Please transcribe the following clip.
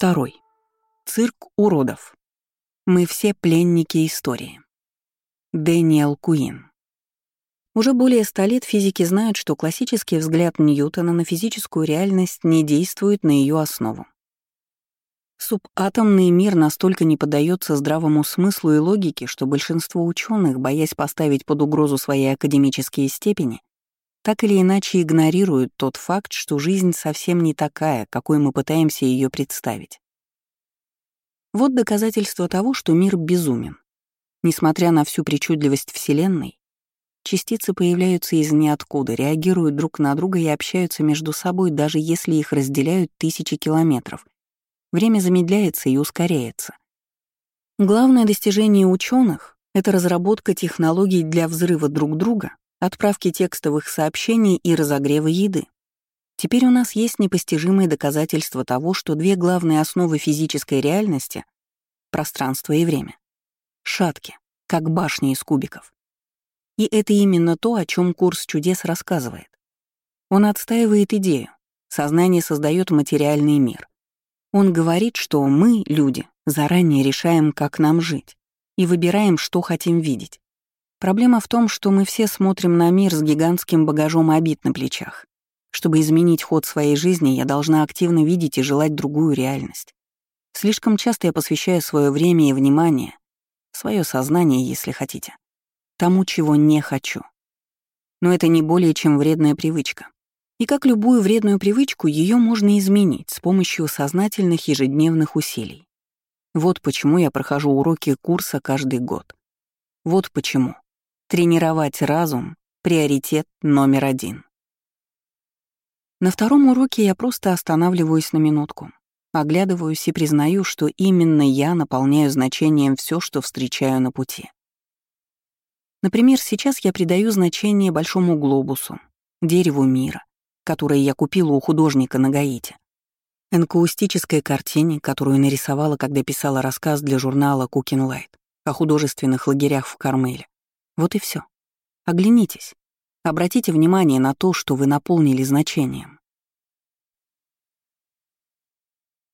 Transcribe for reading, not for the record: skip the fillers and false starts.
2. Цирк уродов. Мы все пленники истории. Дэниел Куин. Уже более 100 лет физики знают, что классический взгляд Ньютона на физическую реальность не действует на ее основу. Субатомный мир настолько не поддается здравому смыслу и логике, что большинство ученых, боясь поставить под угрозу свои академические степени, так или иначе игнорируют тот факт, что жизнь совсем не такая, какой мы пытаемся ее представить. Вот доказательство того, что мир безумен. Несмотря на всю причудливость Вселенной, частицы появляются из ниоткуда, реагируют друг на друга и общаются между собой, даже если их разделяют тысячи километров. Время замедляется и ускоряется. Главное достижение ученых — это разработка технологий для взрыва друг друга, отправки текстовых сообщений и разогрева еды. Теперь у нас есть непостижимые доказательства того, что две главные основы физической реальности — пространство и время — шатки, как башни из кубиков. И это именно то, о чем курс чудес рассказывает. Он отстаивает идею. Сознание создает материальный мир. Он говорит, что мы, люди, заранее решаем, как нам жить, и выбираем, что хотим видеть. Проблема в том, что мы все смотрим на мир с гигантским багажом обид на плечах. Чтобы изменить ход своей жизни, я должна активно видеть и желать другую реальность. Слишком часто я посвящаю свое время и внимание, свое сознание, если хотите, тому, чего не хочу. Но это не более чем вредная привычка. И как любую вредную привычку, ее можно изменить с помощью сознательных ежедневных усилий. Вот почему я прохожу уроки курса каждый год. Вот почему. Тренировать разум — приоритет номер 1. На втором уроке я просто останавливаюсь на минутку, оглядываюсь и признаю, что именно я наполняю значением все, что встречаю на пути. Например, сейчас я придаю значение большому глобусу, дереву мира, которое я купила у художника на Гаити, энкаустической картине, которую нарисовала, когда писала рассказ для журнала Cooking Light о художественных лагерях в Кармеле. Вот и все. Оглянитесь. Обратите внимание на то, что вы наполнили значением.